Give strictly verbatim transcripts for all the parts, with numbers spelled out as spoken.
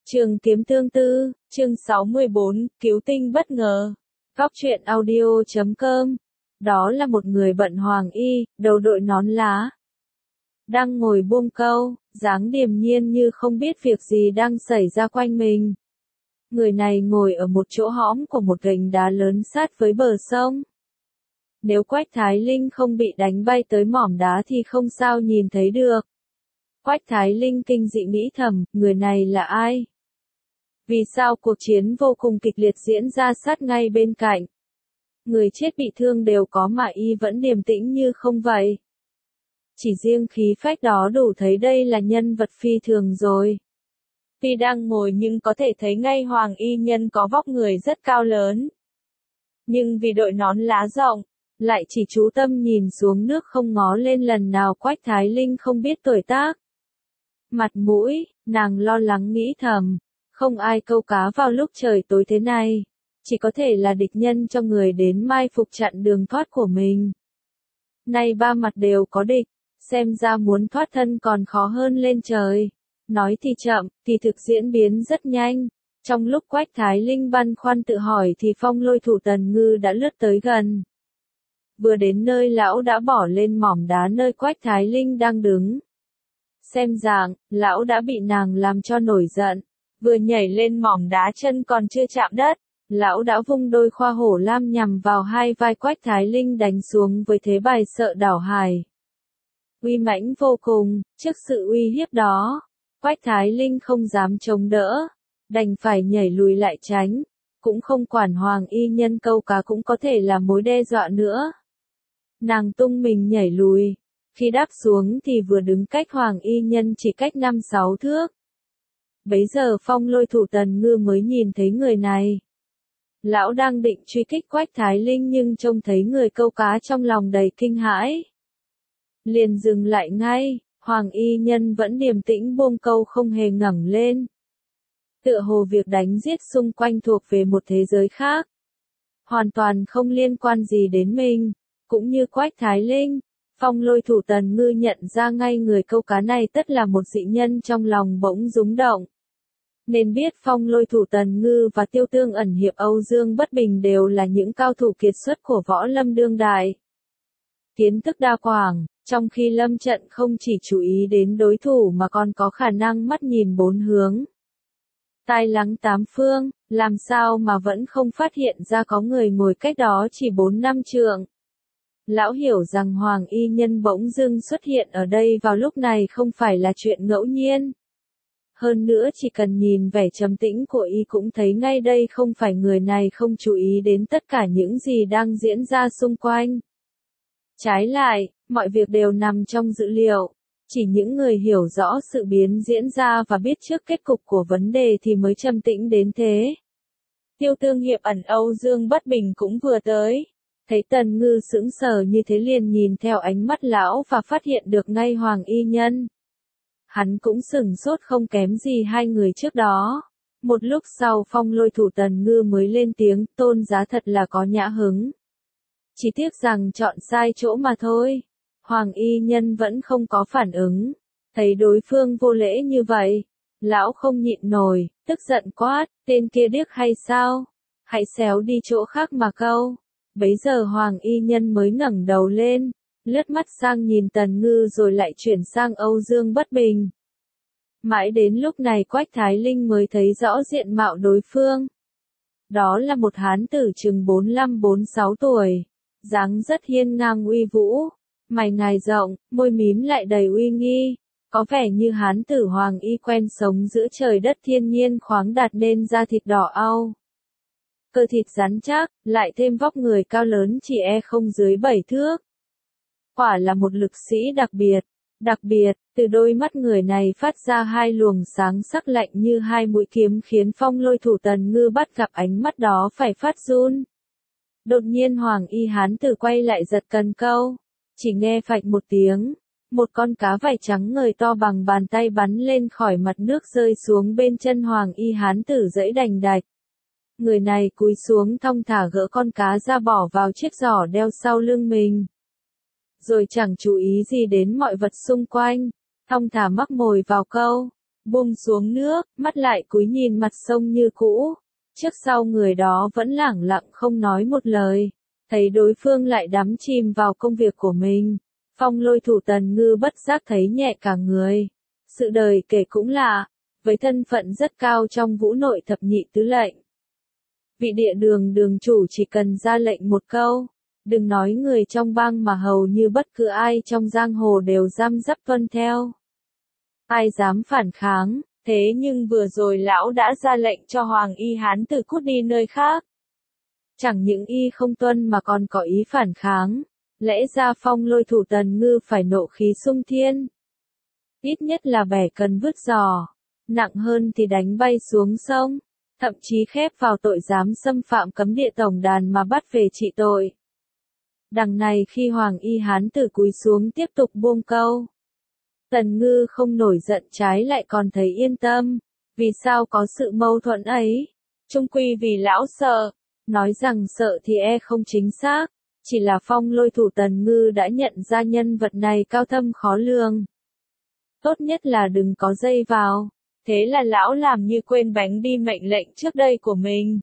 Trường kiếm tương tư, chương sáu mươi bốn, cứu tinh bất ngờ. Góc truyện audio chấm com. Đó là một người bận hoàng y, đầu đội nón lá. Đang ngồi buông câu, dáng điềm nhiên như không biết việc gì đang xảy ra quanh mình. Người này ngồi ở một chỗ hõm của một gành đá lớn sát với bờ sông. Nếu Quách Thái Linh không bị đánh bay tới mỏm đá thì không sao nhìn thấy được. Quách Thái Linh kinh dị nghĩ thầm, người này là ai? Vì sao cuộc chiến vô cùng kịch liệt diễn ra sát ngay bên cạnh? Người chết bị thương đều có mà y vẫn điềm tĩnh như không vậy. Chỉ riêng khí phách đó đủ thấy đây là nhân vật phi thường rồi. Tuy đang ngồi nhưng có thể thấy ngay hoàng y nhân có vóc người rất cao lớn. Nhưng vì đội nón lá rộng, lại chỉ chú tâm nhìn xuống nước không ngó lên lần nào Quách Thái Linh không biết tuổi tác. Mặt mũi, nàng lo lắng nghĩ thầm. Không ai câu cá vào lúc trời tối thế này, chỉ có thể là địch nhân cho người đến mai phục chặn đường thoát của mình. Nay ba mặt đều có địch, xem ra muốn thoát thân còn khó hơn lên trời. Nói thì chậm, thì thực diễn biến rất nhanh. Trong lúc Quách Thái Linh băn khoăn tự hỏi thì Phong Lôi Thủ Tần Ngư đã lướt tới gần. Vừa đến nơi lão đã bỏ lên mỏm đá nơi Quách Thái Linh đang đứng. Xem dạng, lão đã bị nàng làm cho nổi giận. Vừa nhảy lên mỏm đá chân còn chưa chạm đất, lão đã vung đôi khoa hổ lam nhằm vào hai vai Quách Thái Linh đánh xuống với thế bài sợ đảo hải. Uy mãnh vô cùng, trước sự uy hiếp đó, Quách Thái Linh không dám chống đỡ, đành phải nhảy lùi lại tránh, cũng không quản hoàng y nhân câu cá cũng có thể là mối đe dọa nữa. Nàng tung mình nhảy lùi, khi đáp xuống thì vừa đứng cách hoàng y nhân chỉ cách năm sáu thước. Bấy giờ Phong Lôi Thủ Tần Ngư mới nhìn thấy người này. Lão đang định truy kích Quách Thái Linh nhưng trông thấy người câu cá trong lòng đầy kinh hãi. Liền dừng lại ngay, hoàng y nhân vẫn điềm tĩnh buông câu không hề ngẩng lên. Tựa hồ việc đánh giết xung quanh thuộc về một thế giới khác. Hoàn toàn không liên quan gì đến mình, cũng như Quách Thái Linh. Phong Lôi Thủ Tần Ngư nhận ra ngay người câu cá này tất là một dị nhân, trong lòng bỗng rúng động. Nên biết Phong Lôi Thủ Tần Ngư và Tiêu Tương ẩn hiệp Âu Dương Bất Bình đều là những cao thủ kiệt xuất của võ lâm đương đại. Kiến thức đa quảng, trong khi lâm trận không chỉ chú ý đến đối thủ mà còn có khả năng mắt nhìn bốn hướng. Tai lắng tám phương, làm sao mà vẫn không phát hiện ra có người ngồi cách đó chỉ bốn năm trượng. Lão hiểu rằng hoàng y nhân bỗng dưng xuất hiện ở đây vào lúc này không phải là chuyện ngẫu nhiên. Hơn nữa chỉ cần nhìn vẻ trầm tĩnh của y cũng thấy ngay đây không phải người này không chú ý đến tất cả những gì đang diễn ra xung quanh. Trái lại, mọi việc đều nằm trong dữ liệu, chỉ những người hiểu rõ sự biến diễn ra và biết trước kết cục của vấn đề thì mới trầm tĩnh đến thế. Tiêu Tương hiệp ẩn Âu Dương Bất Bình cũng vừa tới, thấy Tần Ngư sững sờ như thế liền nhìn theo ánh mắt lão và phát hiện được ngay hoàng y nhân. Hắn cũng sửng sốt không kém gì hai người trước đó. Một lúc sau Phong Lôi Thủ Tần Ngư mới lên tiếng, Tôn giá thật là có nhã hứng. Chỉ tiếc rằng chọn sai chỗ mà thôi. Hoàng y nhân vẫn không có phản ứng. Thấy đối phương vô lễ như vậy, lão không nhịn nổi, tức giận quát, tên kia điếc hay sao? Hãy xéo đi chỗ khác mà câu. Bấy giờ hoàng y nhân mới ngẩng đầu lên, lướt mắt sang nhìn Tần Ngư rồi lại chuyển sang Âu Dương Bất Bình. Mãi đến lúc này Quách Thái Linh mới thấy rõ diện mạo đối phương. Đó là một hán tử chừng bốn lăm bốn sáu tuổi, dáng rất hiên ngang uy vũ, mày ngài rộng, môi mím lại đầy uy nghi, có vẻ như hán tử hoàng y quen sống giữa trời đất thiên nhiên khoáng đạt nên da thịt đỏ au. Cơ thịt rắn chắc, lại thêm vóc người cao lớn chỉ e không dưới bảy thước. Quả là một lực sĩ đặc biệt, đặc biệt, từ đôi mắt người này phát ra hai luồng sáng sắc lạnh như hai mũi kiếm khiến Phong Lôi Thủ Tần Ngư bắt gặp ánh mắt đó phải phát run. Đột nhiên hoàng y hán tử quay lại giật cần câu, chỉ nghe phạch một tiếng, một con cá vảy trắng ngời to bằng bàn tay bắn lên khỏi mặt nước rơi xuống bên chân hoàng y hán tử dẫy đành đạch. Người này cúi xuống thong thả gỡ con cá ra bỏ vào chiếc giỏ đeo sau lưng mình. Rồi chẳng chú ý gì đến mọi vật xung quanh, thong thả mắc mồi vào câu. buông xuống nước, mắt lại cúi nhìn mặt sông như cũ. Trước sau người đó vẫn lẳng lặng không nói một lời. Thấy đối phương lại đắm chìm vào công việc của mình. Phong Lôi Thủ Tần Ngư bất giác thấy nhẹ cả người. Sự đời kể cũng lạ, với thân phận rất cao trong vũ nội thập nhị tứ lệnh. Vị địa đường đường chủ chỉ cần ra lệnh một câu, đừng nói người trong bang mà hầu như bất cứ ai trong giang hồ đều răm rắp tuân theo. Ai dám phản kháng, thế nhưng vừa rồi lão đã ra lệnh cho Hoàng Y Hán Tử cút đi nơi khác. Chẳng những y không tuân mà còn có ý phản kháng, lẽ ra Phong Lôi Thủ Tần Ngư phải nộ khí xung thiên. Ít nhất là bẻ cần vứt giò, nặng hơn thì đánh bay xuống sông, thậm chí khép vào tội dám xâm phạm cấm địa tổng đàn mà bắt về trị tội. Đằng này khi Hoàng Y Hán Tử cúi xuống tiếp tục buông câu. Tần Ngư không nổi giận, trái lại còn thấy yên tâm. Vì sao có sự mâu thuẫn ấy? Chung quy vì lão sợ. Nói rằng sợ thì e không chính xác. Chỉ là Phong Lôi Thủ Tần Ngư đã nhận ra nhân vật này cao thâm khó lường. Tốt nhất là đừng có dây vào. Thế là lão làm như quên bánh đi mệnh lệnh trước đây của mình.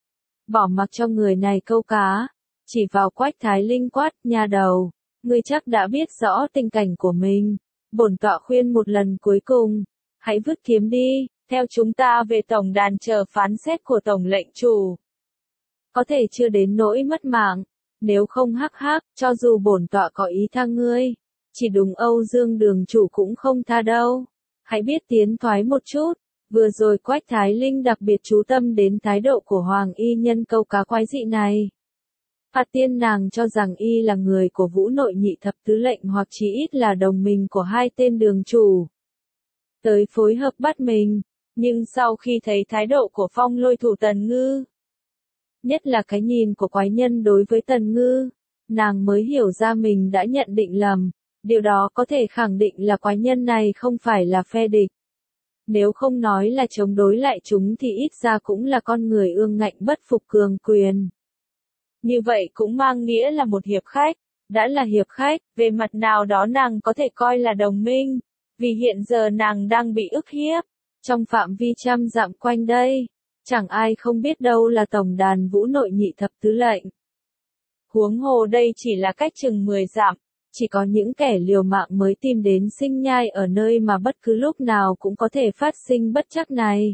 Bỏ mặc cho người này câu cá. Chỉ vào Quách Thái Linh quát, nhà đầu. Ngươi chắc đã biết rõ tình cảnh của mình. Bổn tọa khuyên một lần cuối cùng. Hãy vứt kiếm đi, theo chúng ta về tổng đàn chờ phán xét của tổng lệnh chủ. Có thể chưa đến nỗi mất mạng. Nếu không hắc hắc, cho dù bổn tọa có ý tha ngươi. Chỉ đúng Âu Dương đường chủ cũng không tha đâu. Hãy biết tiến thoái một chút. Vừa rồi Quách Thái Linh đặc biệt chú tâm đến thái độ của Hoàng Y nhân câu cá quái dị này. Phạt tiên nàng cho rằng y là người của vũ nội nhị thập tứ lệnh hoặc chí ít là đồng minh của hai tên đường chủ. Tới phối hợp bắt mình, nhưng sau khi thấy thái độ của Phong Lôi Thủ Tần Ngư, nhất là cái nhìn của quái nhân đối với Tần Ngư, nàng mới hiểu ra mình đã nhận định lầm. Điều đó có thể khẳng định là quái nhân này không phải là phe địch. Nếu không nói là chống đối lại chúng thì ít ra cũng là con người ương ngạnh bất phục cường quyền. Như vậy cũng mang nghĩa là một hiệp khách. Đã là hiệp khách, về mặt nào đó nàng có thể coi là đồng minh. Vì hiện giờ nàng đang bị ức hiếp. Trong phạm vi trăm dặm quanh đây, chẳng ai không biết đâu là tổng đàn vũ nội nhị thập tứ lệnh. Huống hồ đây chỉ là cách chừng mười dặm. Chỉ có những kẻ liều mạng mới tìm đến sinh nhai ở nơi mà bất cứ lúc nào cũng có thể phát sinh bất trắc này.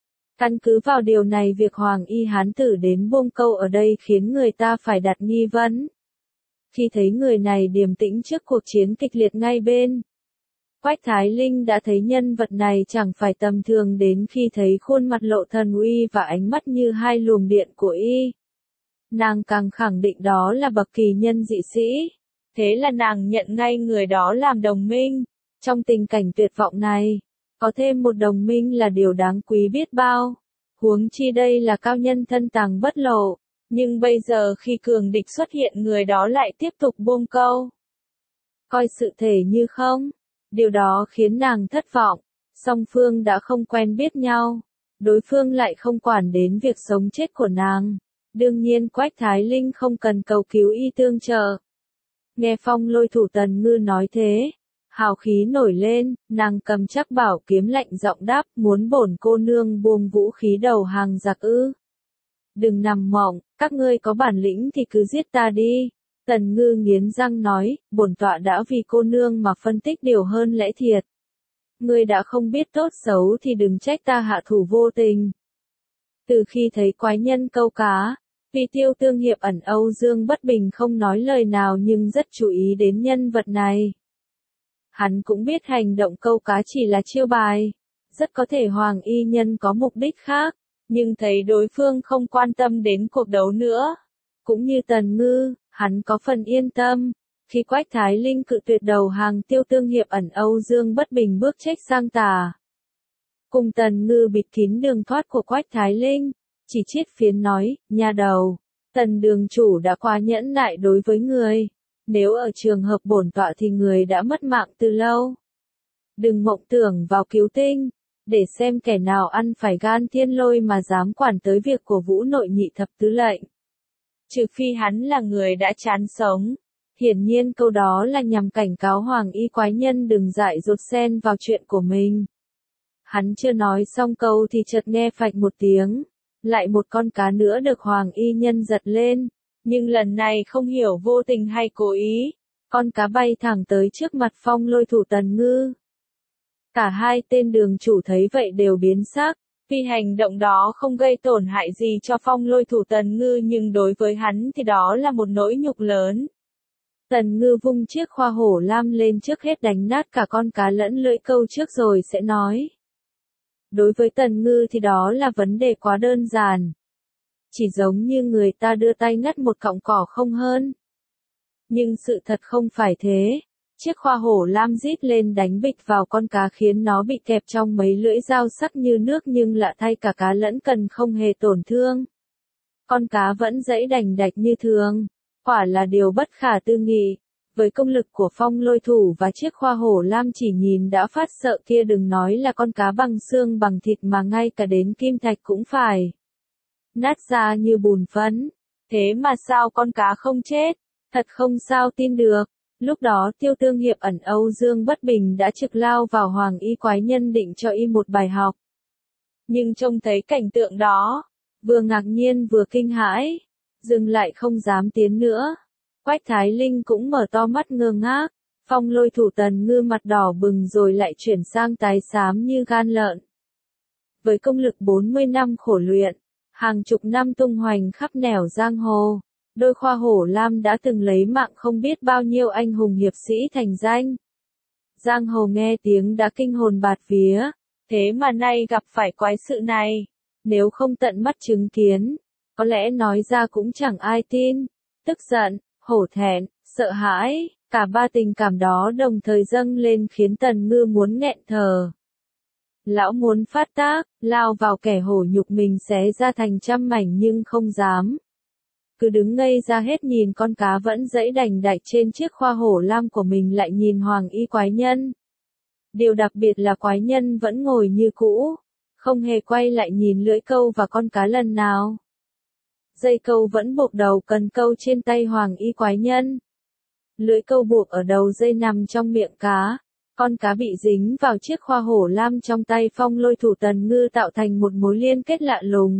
Căn cứ vào điều này việc Hoàng Y Hán Tử đến buông câu ở đây khiến người ta phải đặt nghi vấn. Khi thấy người này điềm tĩnh trước cuộc chiến kịch liệt ngay bên, Quách Thái Linh đã thấy nhân vật này chẳng phải tầm thường đến khi thấy khuôn mặt lộ thần uy và ánh mắt như hai luồng điện của y. Nàng càng khẳng định đó là bậc kỳ nhân dị sĩ. Thế là nàng nhận ngay người đó làm đồng minh. Trong tình cảnh tuyệt vọng này, có thêm một đồng minh là điều đáng quý biết bao. Huống chi đây là cao nhân thân tàng bất lộ. Nhưng bây giờ khi cường địch xuất hiện người đó lại tiếp tục buông câu. Coi sự thể như không. Điều đó khiến nàng thất vọng. Song phương đã không quen biết nhau. Đối phương lại không quản đến việc sống chết của nàng. Đương nhiên Quách Thái Linh không cần cầu cứu y tương trợ. Nghe Phong Lôi Thủ Tần Ngư nói thế, hào khí nổi lên, nàng cầm chắc bảo kiếm lạnh giọng đáp, muốn bổn cô nương buông vũ khí đầu hàng giặc ư. Đừng nằm mộng, các ngươi có bản lĩnh thì cứ giết ta đi. Tần Ngư nghiến răng nói, bổn tọa đã vì cô nương mà phân tích điều hơn lẽ thiệt. Ngươi đã không biết tốt xấu thì đừng trách ta hạ thủ vô tình. Từ khi thấy quái nhân câu cá, Vì Tiêu Tương Hiệp ẩn Âu Dương bất bình không nói lời nào nhưng rất chú ý đến nhân vật này. Hắn cũng biết hành động câu cá chỉ là chiêu bài. Rất có thể Hoàng Y Nhân có mục đích khác, nhưng thấy đối phương không quan tâm đến cuộc đấu nữa. Cũng như Tần Ngư, hắn có phần yên tâm. Khi Quách Thái Linh cự tuyệt đầu hàng Tiêu Tương Hiệp ẩn Âu Dương bất bình bước trách sang tà. Cùng Tần Ngư bịt kín đường thoát của Quách Thái Linh. Chỉ chiết phiến nói, nhà đầu, Tần đường chủ đã quá nhẫn nại đối với người. Nếu ở trường hợp bổn tọa thì người đã mất mạng từ lâu. Đừng mộng tưởng vào cứu tinh, để xem kẻ nào ăn phải gan thiên lôi mà dám quản tới việc của vũ nội nhị thập tứ lệnh. Trừ phi hắn là người đã chán sống. Hiển nhiên câu đó là nhằm cảnh cáo Hoàng Y quái nhân đừng dại dột xen vào chuyện của mình. Hắn chưa nói xong câu thì chợt nghe phạch một tiếng. Lại một con cá nữa được Hoàng y nhân giật lên. Nhưng lần này không hiểu vô tình hay cố ý. Con cá bay thẳng tới trước mặt Phong Lôi Thủ Tần Ngư. Cả hai tên đường chủ thấy vậy đều biến sắc. Vì hành động đó không gây tổn hại gì cho Phong Lôi Thủ Tần Ngư nhưng đối với hắn thì đó là một nỗi nhục lớn. Tần Ngư vung chiếc khoa hổ lam lên trước hết đánh nát cả con cá lẫn lưỡi câu trước rồi sẽ nói. Đối với Tần Ngư thì đó là vấn đề quá đơn giản. Chỉ giống như người ta đưa tay ngắt một cọng cỏ không hơn. Nhưng sự thật không phải thế. Chiếc khoa hổ lam rít lên đánh bịch vào con cá khiến nó bị kẹp trong mấy lưỡi dao sắc như nước nhưng lạ thay cả cá lẫn cần không hề tổn thương. Con cá vẫn giãy đành đạch như thường. Quả là điều bất khả tư nghị. Với công lực của Phong Lôi Thủ và chiếc khoa hổ lam chỉ nhìn đã phát sợ kia đừng nói là con cá bằng xương bằng thịt mà ngay cả đến kim thạch cũng phải nát ra như bùn phấn. Thế mà sao con cá không chết? Thật không sao tin được. Lúc đó Tiêu Tương Hiệp ẩn Âu Dương Bất Bình đã trực lao vào Hoàng y quái nhân định cho y một bài học. Nhưng trông thấy cảnh tượng đó, vừa ngạc nhiên vừa kinh hãi, dừng lại không dám tiến nữa. Quách Thái Linh cũng mở to mắt ngơ ngác, Phong Lôi Thủ Tần Ngư mặt đỏ bừng rồi lại chuyển sang tái xám như gan lợn. Với công lực bốn mươi năm khổ luyện, hàng chục năm tung hoành khắp nẻo giang hồ, đôi khoa hổ lam đã từng lấy mạng không biết bao nhiêu anh hùng hiệp sĩ thành danh. Giang hồ nghe tiếng đã kinh hồn bạt vía, thế mà nay gặp phải quái sự này, nếu không tận mắt chứng kiến, có lẽ nói ra cũng chẳng ai tin. Tức giận, hổ thẹn, sợ hãi, cả ba tình cảm đó đồng thời dâng lên khiến Tần Ngư muốn nghẹn thở. Lão muốn phát tác, lao vào kẻ hổ nhục mình xé ra thành trăm mảnh nhưng không dám. Cứ đứng ngây ra hết nhìn con cá vẫn giãy đành đạch trên chiếc khoa hổ lam của mình lại nhìn Hoàng y quái nhân. Điều đặc biệt là quái nhân vẫn ngồi như cũ, không hề quay lại nhìn lưỡi câu và con cá lần nào. Dây câu vẫn buộc đầu cần câu trên tay Hoàng y quái nhân. Lưỡi câu buộc ở đầu dây nằm trong miệng cá. Con cá bị dính vào chiếc khoa hổ lam trong tay Phong Lôi Thủ Tần Ngư tạo thành một mối liên kết lạ lùng.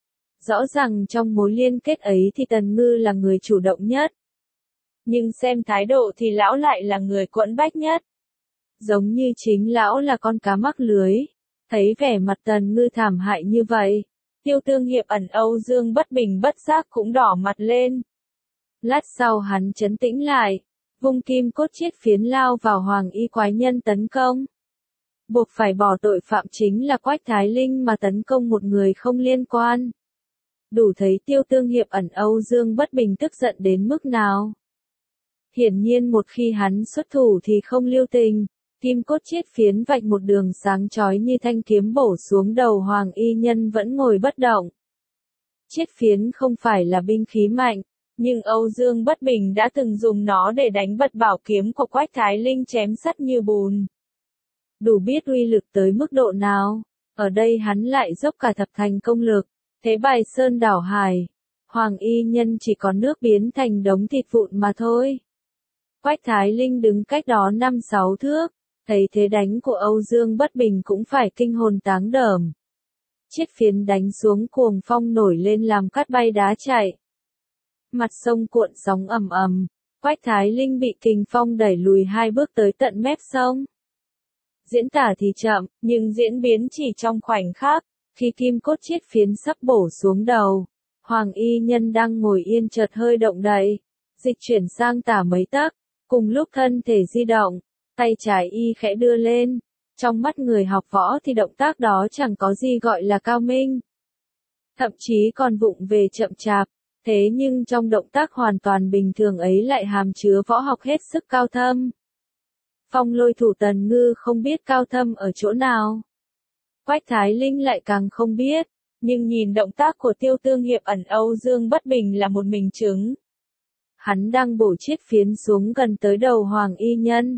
Rõ ràng trong mối liên kết ấy thì Tần Ngư là người chủ động nhất. Nhưng xem thái độ thì lão lại là người quẫn bách nhất. Giống như chính lão là con cá mắc lưới. Thấy vẻ mặt Tần Ngư thảm hại như vậy, Tiêu Tương Hiệp ẩn Âu Dương Bất Bình bất giác cũng đỏ mặt lên. Lát sau hắn trấn tĩnh lại, vung kim cốt chiết phiến lao vào Hoàng y quái nhân tấn công. Buộc phải bỏ tội phạm chính là Quách Thái Linh mà tấn công một người không liên quan. Đủ thấy Tiêu Tương Hiệp ẩn Âu Dương Bất Bình tức giận đến mức nào. Hiển nhiên một khi hắn xuất thủ thì không lưu tình, kim cốt chiết phiến vạch một đường sáng chói như thanh kiếm bổ xuống đầu Hoàng y nhân vẫn ngồi bất động. Chiết phiến không phải là binh khí mạnh, nhưng Âu Dương Bất Bình đã từng dùng nó để đánh bật bảo kiếm của Quách Thái Linh chém sắt như bùn. Đủ biết uy lực tới mức độ nào, ở đây hắn lại dốc cả thập thành công lực, thế bài sơn đảo hải, Hoàng y nhân chỉ có nước biến thành đống thịt vụn mà thôi. Quách Thái Linh đứng cách đó năm sáu thước, thấy thế đánh của Âu Dương Bất Bình cũng phải kinh hồn táng đờm. Chiếc phiến đánh xuống cuồng phong nổi lên làm cát bay đá chạy. Mặt sông cuộn sóng ầm ầm, Quách Thái Linh bị kình phong đẩy lùi hai bước tới tận mép sông. Diễn tả thì chậm, nhưng diễn biến chỉ trong khoảnh khắc, khi kim cốt chiết phiến sắp bổ xuống đầu, Hoàng y nhân đang ngồi yên chợt hơi động đậy, dịch chuyển sang tả mấy tấc, cùng lúc thân thể di động, tay trái y khẽ đưa lên. Trong mắt người học võ thì động tác đó chẳng có gì gọi là cao minh. Thậm chí còn vụng về chậm chạp, thế nhưng trong động tác hoàn toàn bình thường ấy lại hàm chứa võ học hết sức cao thâm. Phong Lôi Thủ Tần Ngư không biết cao thâm ở chỗ nào. Quách Thái Linh lại càng không biết, nhưng nhìn động tác của Tiêu Tương Hiệp ẩn Âu Dương Bất Bình là một minh chứng. Hắn đang bổ chiết phiến xuống gần tới đầu Hoàng y nhân.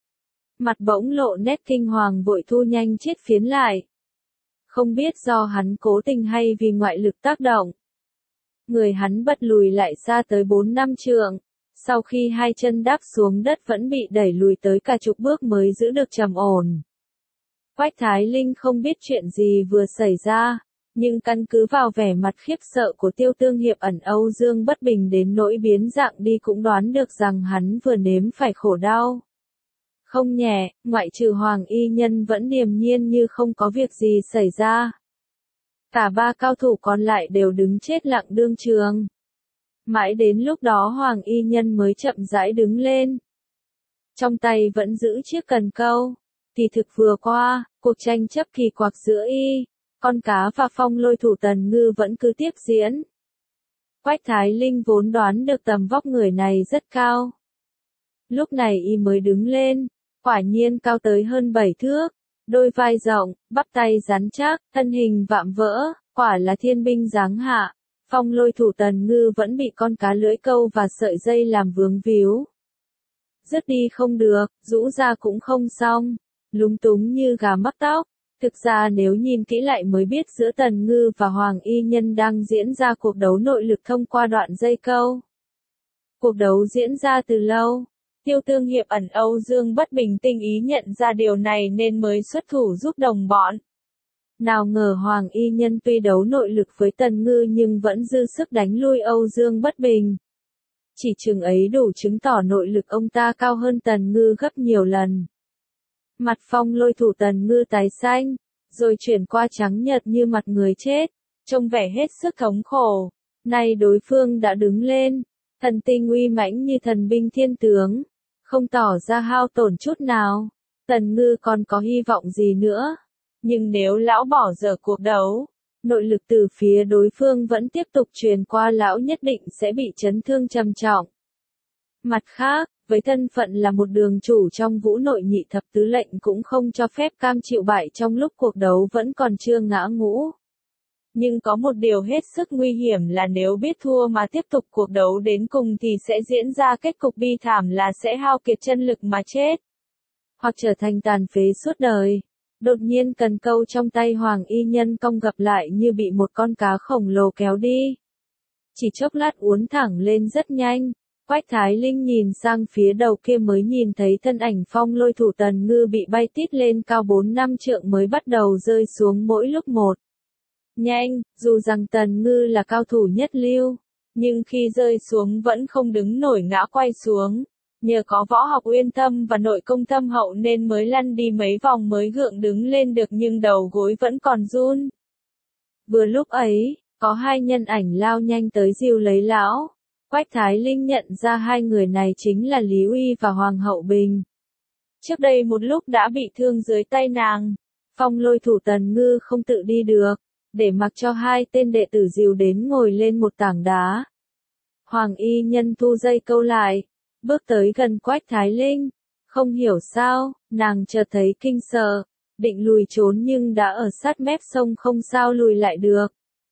Mặt bỗng lộ nét kinh hoàng vội thu nhanh chiết phiến lại. Không biết do hắn cố tình hay vì ngoại lực tác động. Người hắn bật lùi lại xa tới bốn năm trượng, sau khi hai chân đáp xuống đất vẫn bị đẩy lùi tới cả chục bước mới giữ được trầm ổn. Quách Thái Linh không biết chuyện gì vừa xảy ra, nhưng căn cứ vào vẻ mặt khiếp sợ của Tiêu Tương Hiệp ẩn Âu Dương Bất Bình đến nỗi biến dạng đi cũng đoán được rằng hắn vừa nếm phải khổ đau. Không nhẹ, ngoại trừ Hoàng Y Nhân vẫn điềm nhiên như không có việc gì xảy ra. Cả ba cao thủ còn lại đều đứng chết lặng đương trường. Mãi đến lúc đó Hoàng Y Nhân mới chậm rãi đứng lên. Trong tay vẫn giữ chiếc cần câu. Kỳ thực vừa qua, cuộc tranh chấp kỳ quặc giữa y, con cá và Phong Lôi thủ Tần Ngư vẫn cứ tiếp diễn. Quách Thái Linh vốn đoán được tầm vóc người này rất cao. Lúc này y mới đứng lên, quả nhiên cao tới hơn bảy thước, đôi vai rộng, bắp tay rắn chắc, thân hình vạm vỡ, quả là thiên binh giáng hạ. Phong Lôi thủ Tần Ngư vẫn bị con cá lưỡi câu và sợi dây làm vướng víu. Dứt đi không được, rũ ra cũng không xong, lúng túng như gà mắc tóc. Thực ra nếu nhìn kỹ lại mới biết giữa Tần Ngư và Hoàng Y Nhân đang diễn ra cuộc đấu nội lực thông qua đoạn dây câu. Cuộc đấu diễn ra từ lâu. Tiêu Tương Hiệp ẩn Âu Dương Bất Bình tinh ý nhận ra điều này nên mới xuất thủ giúp đồng bọn. Nào ngờ Hoàng Y Nhân tuy đấu nội lực với Tần Ngư nhưng vẫn dư sức đánh lui Âu Dương Bất Bình. Chỉ chừng ấy đủ chứng tỏ nội lực ông ta cao hơn Tần Ngư gấp nhiều lần. Mặt Phong Lôi thủ Tần Ngư tái xanh, rồi chuyển qua trắng nhợt như mặt người chết, trông vẻ hết sức thống khổ. Nay đối phương đã đứng lên, thần tinh uy mãnh như thần binh thiên tướng, không tỏ ra hao tổn chút nào. Tần Ngư còn có hy vọng gì nữa? Nhưng nếu lão bỏ dở cuộc đấu, nội lực từ phía đối phương vẫn tiếp tục truyền qua lão nhất định sẽ bị chấn thương trầm trọng. Mặt khác, với thân phận là một đường chủ trong Vũ Nội Nhị Thập Tứ Lệnh cũng không cho phép cam chịu bại trong lúc cuộc đấu vẫn còn chưa ngã ngũ. Nhưng có một điều hết sức nguy hiểm là nếu biết thua mà tiếp tục cuộc đấu đến cùng thì sẽ diễn ra kết cục bi thảm là sẽ hao kiệt chân lực mà chết. Hoặc trở thành tàn phế suốt đời. Đột nhiên cần câu trong tay Hoàng Y Nhân cong gập lại như bị một con cá khổng lồ kéo đi. Chỉ chốc lát uốn thẳng lên rất nhanh. Quách Thái Linh nhìn sang phía đầu kia mới nhìn thấy thân ảnh Phong Lôi thủ Tần Ngư bị bay tít lên cao bốn năm trượng mới bắt đầu rơi xuống mỗi lúc một. Nhanh, dù rằng Tần Ngư là cao thủ nhất lưu, nhưng khi rơi xuống vẫn không đứng nổi ngã quay xuống. Nhờ có võ học uyên thâm và nội công thâm hậu nên mới lăn đi mấy vòng mới gượng đứng lên được nhưng đầu gối vẫn còn run. Vừa lúc ấy, có hai nhân ảnh lao nhanh tới dìu lấy lão. Quách Thái Linh nhận ra hai người này chính là Lý Uy và Hoàng Hậu Bình. Trước đây một lúc đã bị thương dưới tay nàng, Phong Lôi thủ Tần Ngư không tự đi được, để mặc cho hai tên đệ tử dìu đến ngồi lên một tảng đá. Hoàng Y Nhân thu dây câu lại, bước tới gần Quách Thái Linh, không hiểu sao, nàng chợt thấy kinh sợ, định lùi trốn nhưng đã ở sát mép sông không sao lùi lại được.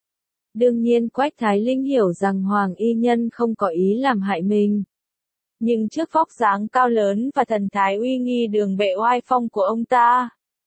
Đương nhiên Quách Thái Linh hiểu rằng Hoàng Y Nhân không có ý làm hại mình. Nhưng trước vóc dáng cao lớn và thần thái uy nghi đường bệ oai phong của ông ta,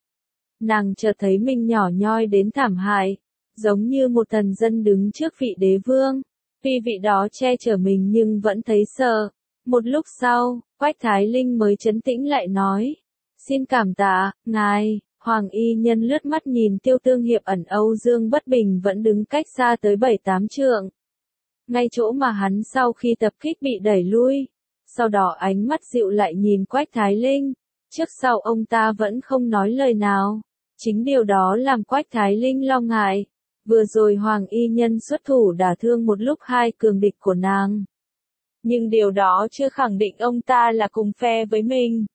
nàng chợt thấy mình nhỏ nhoi đến thảm hại, giống như một thần dân đứng trước vị đế vương. Tuy vị đó che chở mình nhưng vẫn thấy sợ. Một lúc sau, Quách Thái Linh mới trấn tĩnh lại nói, xin cảm tạ, ngài. Hoàng Y Nhân lướt mắt nhìn Tiêu Tương Hiệp ẩn Âu Dương Bất Bình vẫn đứng cách xa tới bảy tám trượng. Ngay chỗ mà hắn sau khi tập kích bị đẩy lui. Sau đó ánh mắt dịu lại nhìn Quách Thái Linh. Trước sau ông ta vẫn không nói lời nào. Chính điều đó làm Quách Thái Linh lo ngại. Vừa rồi Hoàng Y Nhân xuất thủ đả thương một lúc hai cường địch của nàng. Nhưng điều đó chưa khẳng định ông ta là cùng phe với mình.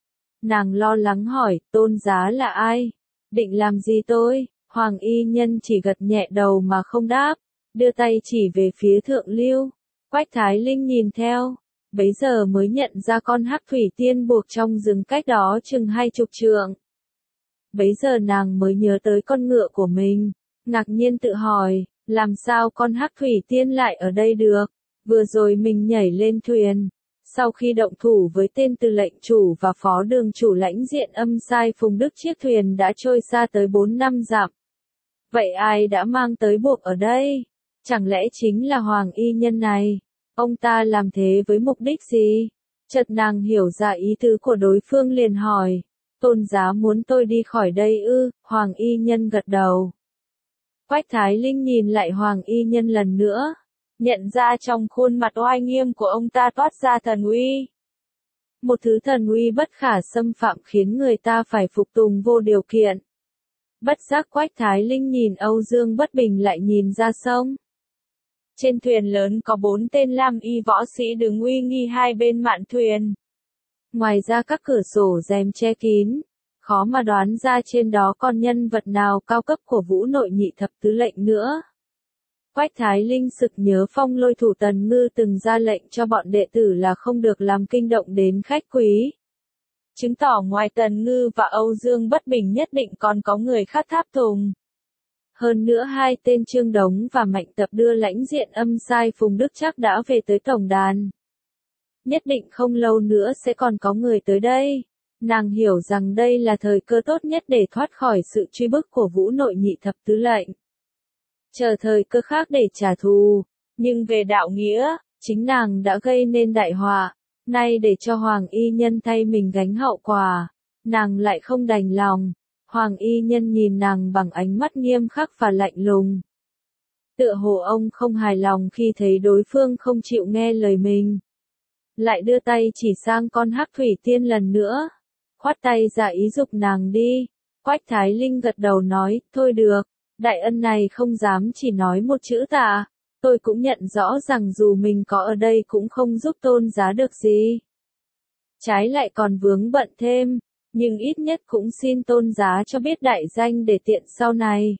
Nàng lo lắng hỏi, tôn giá là ai? Định làm gì tôi? Hoàng Y Nhân chỉ gật nhẹ đầu mà không đáp, đưa tay chỉ về phía thượng lưu. Quách Thái Linh nhìn theo, bấy giờ mới nhận ra con hắc thủy tiên buộc trong rừng cách đó chừng hai chục trượng. Bấy giờ nàng mới nhớ tới con ngựa của mình, ngạc nhiên tự hỏi, làm sao con hắc thủy tiên lại ở đây được? Vừa rồi mình nhảy lên thuyền. Sau khi động thủ với tên tư lệnh chủ và phó đường chủ lãnh diện âm sai Phùng Đức chiếc thuyền đã trôi xa tới bốn năm dặm. Vậy ai đã mang tới buộc ở đây? Chẳng lẽ chính là Hoàng Y Nhân này? Ông ta làm thế với mục đích gì? Chợt nàng hiểu ra ý tứ của đối phương liền hỏi. Tôn giá muốn tôi đi khỏi đây ư? Hoàng y nhân gật đầu. Quách Thái Linh nhìn lại Hoàng y nhân lần nữa, nhận ra trong khuôn mặt oai nghiêm của ông ta toát ra thần uy. Một thứ thần uy bất khả xâm phạm khiến người ta phải phục tùng vô điều kiện. Bất giác Quách Thái Linh nhìn Âu Dương Bất Bình lại nhìn ra sông. Trên thuyền lớn có bốn tên lam y võ sĩ đứng uy nghi hai bên mạn thuyền. Ngoài ra các cửa sổ rèm che kín, khó mà đoán ra trên đó còn nhân vật nào cao cấp của Vũ Nội Nhị Thập Tứ Lệnh nữa. Quách Thái Linh sực nhớ Phong Lôi thủ Tần Ngư từng ra lệnh cho bọn đệ tử là không được làm kinh động đến khách quý. Chứng tỏ ngoài Tần Ngư và Âu Dương Bất Bình nhất định còn có người khác tháp tùng. Hơn nữa hai tên Trương Đống và Mạnh Tập đưa lãnh diện âm sai Phùng Đức Trác đã về tới tổng đàn. Nhất định không lâu nữa sẽ còn có người tới đây. Nàng hiểu rằng đây là thời cơ tốt nhất để thoát khỏi sự truy bức của Vũ Nội Nhị Thập Tứ Lệnh. Chờ thời cơ khác để trả thù, nhưng về đạo nghĩa, chính nàng đã gây nên đại họa, nay để cho Hoàng y nhân thay mình gánh hậu quả, nàng lại không đành lòng. Hoàng y nhân nhìn nàng bằng ánh mắt nghiêm khắc và lạnh lùng. Tựa hồ ông không hài lòng khi thấy đối phương không chịu nghe lời mình. Lại đưa tay chỉ sang con Hắc Thủy Tiên lần nữa, khoát tay ra ý dục nàng đi. Quách Thái Linh gật đầu nói, thôi được, đại ân này không dám chỉ nói một chữ tạ. Tôi cũng nhận rõ rằng dù mình có ở đây cũng không giúp Tôn giá được gì. Trái lại còn vướng bận thêm, nhưng ít nhất cũng xin Tôn giá cho biết đại danh để tiện sau này.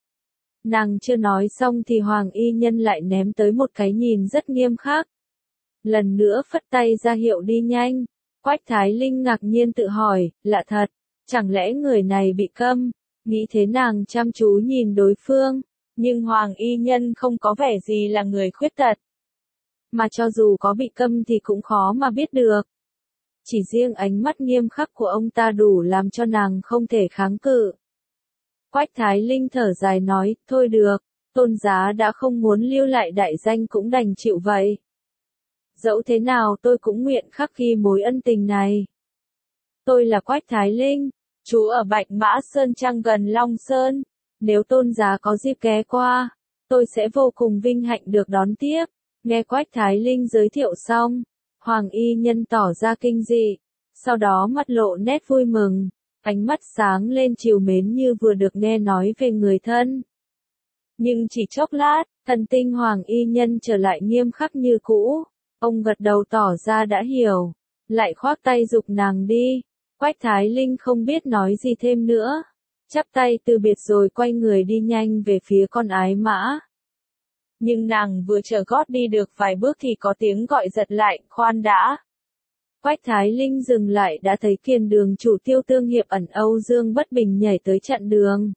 Nàng chưa nói xong thì Hoàng y nhân lại ném tới một cái nhìn rất nghiêm khắc. Lần nữa phất tay ra hiệu đi nhanh. Quách Thái Linh ngạc nhiên tự hỏi, lạ thật, chẳng lẽ người này bị câm? Nghĩ thế nàng chăm chú nhìn đối phương, nhưng Hoàng y nhân không có vẻ gì là người khuyết tật. Mà cho dù có bị câm thì cũng khó mà biết được. Chỉ riêng ánh mắt nghiêm khắc của ông ta đủ làm cho nàng không thể kháng cự. Quách Thái Linh thở dài nói, thôi được, Tôn giá đã không muốn lưu lại đại danh cũng đành chịu vậy. Dẫu thế nào tôi cũng nguyện khắc ghi mối ân tình này. Tôi là Quách Thái Linh, trú ở Bạch Mã Sơn Trang gần Long Sơn. Nếu Tôn giá có dịp ghé qua, tôi sẽ vô cùng vinh hạnh được đón tiếp. Nghe Quách Thái Linh giới thiệu xong, Hoàng y nhân tỏ ra kinh dị, sau đó mắt lộ nét vui mừng, ánh mắt sáng lên trìu mến như vừa được nghe nói về người thân. Nhưng chỉ chốc lát, thần tinh Hoàng y nhân trở lại nghiêm khắc như cũ. Ông gật đầu tỏ ra đã hiểu, lại khoác tay giục nàng đi. Quách Thái Linh không biết nói gì thêm nữa, chắp tay từ biệt rồi quay người đi nhanh về phía con ái mã. Nhưng nàng vừa chờ gót đi được vài bước thì có tiếng gọi giật lại, khoan đã. Quách Thái Linh dừng lại đã thấy Kiền Đường chủ Tiêu Tương Hiệp ẩn Âu Dương Bất Bình nhảy tới chặn đường.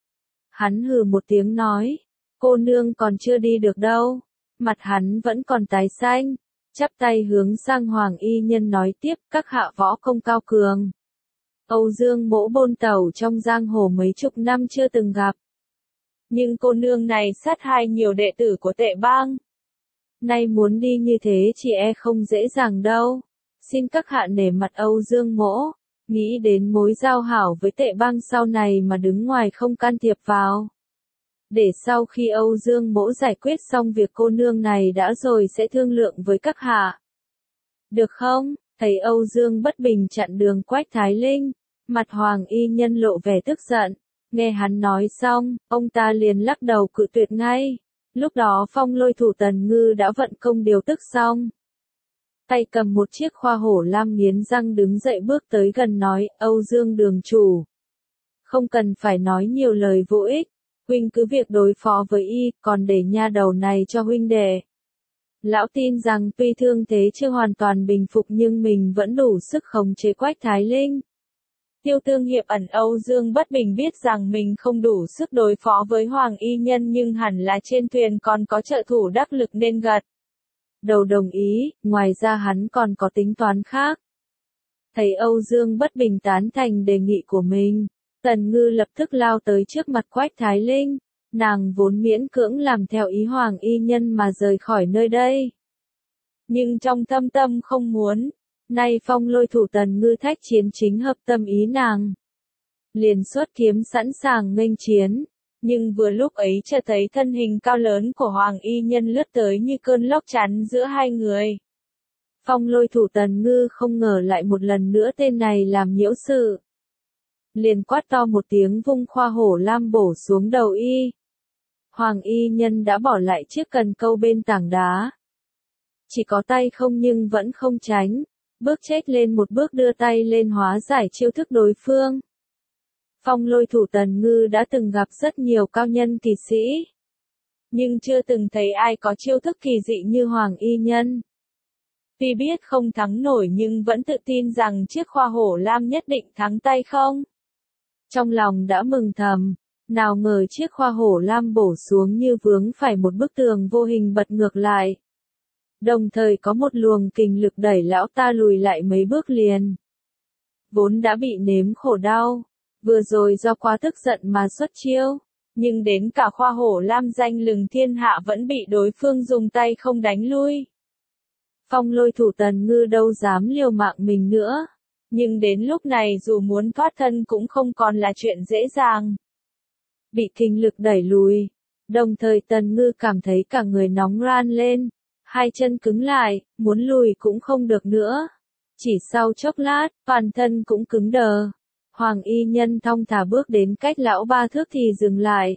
Hắn hừ một tiếng nói, cô nương còn chưa đi được đâu. Mặt hắn vẫn còn tái xanh, chắp tay hướng sang Hoàng y nhân nói tiếp, các hạ võ công cao cường. Âu Dương mỗ bôn tẩu trong giang hồ mấy chục năm chưa từng gặp. Nhưng cô nương này sát hại nhiều đệ tử của Tệ Bang. Nay muốn đi như thế chỉ e không dễ dàng đâu. Xin các hạ nể mặt Âu Dương mỗ, nghĩ đến mối giao hảo với Tệ Bang sau này mà đứng ngoài không can thiệp vào. Để sau khi Âu Dương mỗ giải quyết xong việc cô nương này đã rồi sẽ thương lượng với các hạ. Được không? Thấy Âu Dương Bất Bình chặn đường Quách Thái Linh, mặt Hoàng y nhân lộ vẻ tức giận. Nghe hắn nói xong, ông ta liền lắc đầu cự tuyệt ngay. Lúc đó Phong Lôi thủ Tần Ngư đã vận công điều tức xong. Tay cầm một chiếc khoa hổ lam nghiến răng đứng dậy bước tới gần nói, Âu Dương đường chủ. Không cần phải nói nhiều lời vô ích, huynh cứ việc đối phó với y, còn để nha đầu này cho huynh đệ. Lão tin rằng tuy thương thế chưa hoàn toàn bình phục nhưng mình vẫn đủ sức khống chế Quách Thái Linh. Tiêu Tương Hiệp ẩn Âu Dương Bất Bình biết rằng mình không đủ sức đối phó với Hoàng y nhân nhưng hẳn là trên thuyền còn có trợ thủ đắc lực nên gật đầu đồng ý, ngoài ra hắn còn có tính toán khác. Thấy Âu Dương Bất Bình tán thành đề nghị của mình, Tần Ngư lập tức lao tới trước mặt Quách Thái Linh, nàng vốn miễn cưỡng làm theo ý Hoàng y nhân mà rời khỏi nơi đây. Nhưng trong thâm tâm không muốn, Nay phong lôi thủ tần ngư thách chiến chính hợp tâm ý nàng. Liền xuất kiếm sẵn sàng nghênh chiến. Nhưng vừa lúc ấy chợt thấy thân hình cao lớn của Hoàng Y Nhân lướt tới như cơn lốc chắn giữa hai người. Phong lôi thủ tần ngư không ngờ lại một lần nữa tên này làm nhiễu sự. Liền quát to một tiếng vung khoa hổ lam bổ xuống đầu y. Hoàng Y Nhân đã bỏ lại chiếc cần câu bên tảng đá. Chỉ có tay không nhưng vẫn không tránh, bước chết lên một bước đưa tay lên hóa giải chiêu thức đối phương. Phong lôi thủ tần ngư đã từng gặp rất nhiều cao nhân kỳ sĩ. Nhưng chưa từng thấy ai có chiêu thức kỳ dị như Hoàng Y Nhân. Tuy biết không thắng nổi nhưng vẫn tự tin rằng chiếc khoa hổ lam nhất định thắng tay không. Trong lòng đã mừng thầm, nào ngờ chiếc khoa hổ lam bổ xuống như vướng phải một bức tường vô hình bật ngược lại. Đồng thời có một luồng kình lực đẩy lão ta lùi lại mấy bước liền. Vốn đã bị nếm khổ đau, vừa rồi do quá tức giận mà xuất chiêu, nhưng đến cả khoa hổ lam danh lừng thiên hạ vẫn bị đối phương dùng tay không đánh lui. Phong lôi thủ tần ngư đâu dám liều mạng mình nữa, nhưng đến lúc này dù muốn thoát thân cũng không còn là chuyện dễ dàng. Bị kình lực đẩy lùi, đồng thời tần ngư cảm thấy cả người nóng ran lên, hai chân cứng lại, muốn lùi cũng không được nữa. Chỉ sau chốc lát, toàn thân cũng cứng đờ. Hoàng Y Nhân thong thả bước đến cách lão ba thước thì dừng lại.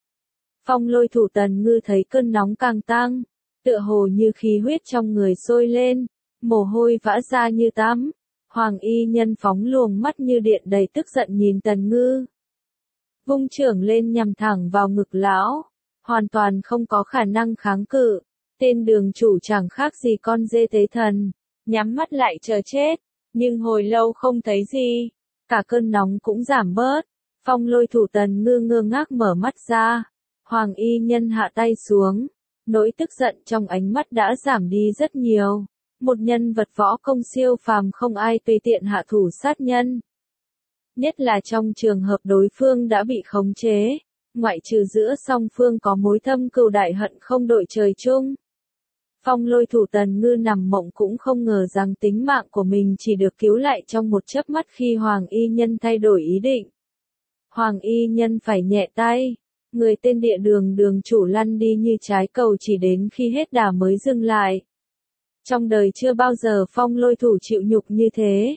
Phong lôi thủ tần ngư thấy cơn nóng càng tăng, tựa hồ như khí huyết trong người sôi lên, mồ hôi vã ra như tắm. Hoàng Y Nhân phóng luồng mắt như điện đầy tức giận nhìn tần ngư. Vung chưởng lên nhằm thẳng vào ngực lão, hoàn toàn không có khả năng kháng cự. Tên đường chủ chẳng khác gì con dê tế thần, nhắm mắt lại chờ chết, nhưng hồi lâu không thấy gì. Cả cơn nóng cũng giảm bớt, phong lôi thủ tần ngư ngơ ngác mở mắt ra. Hoàng Y Nhân hạ tay xuống, nỗi tức giận trong ánh mắt đã giảm đi rất nhiều. Một nhân vật võ công siêu phàm không ai tùy tiện hạ thủ sát nhân. Nhất là trong trường hợp đối phương đã bị khống chế, ngoại trừ giữa song phương có mối thâm cừu đại hận không đội trời chung. Phong lôi thủ tần ngư nằm mộng cũng không ngờ rằng tính mạng của mình chỉ được cứu lại trong một chớp mắt khi Hoàng Y Nhân thay đổi ý định. Hoàng Y Nhân phải nhẹ tay, người tên địa đường đường chủ lăn đi như trái cầu chỉ đến khi hết đà mới dừng lại. Trong đời chưa bao giờ phong lôi thủ chịu nhục như thế.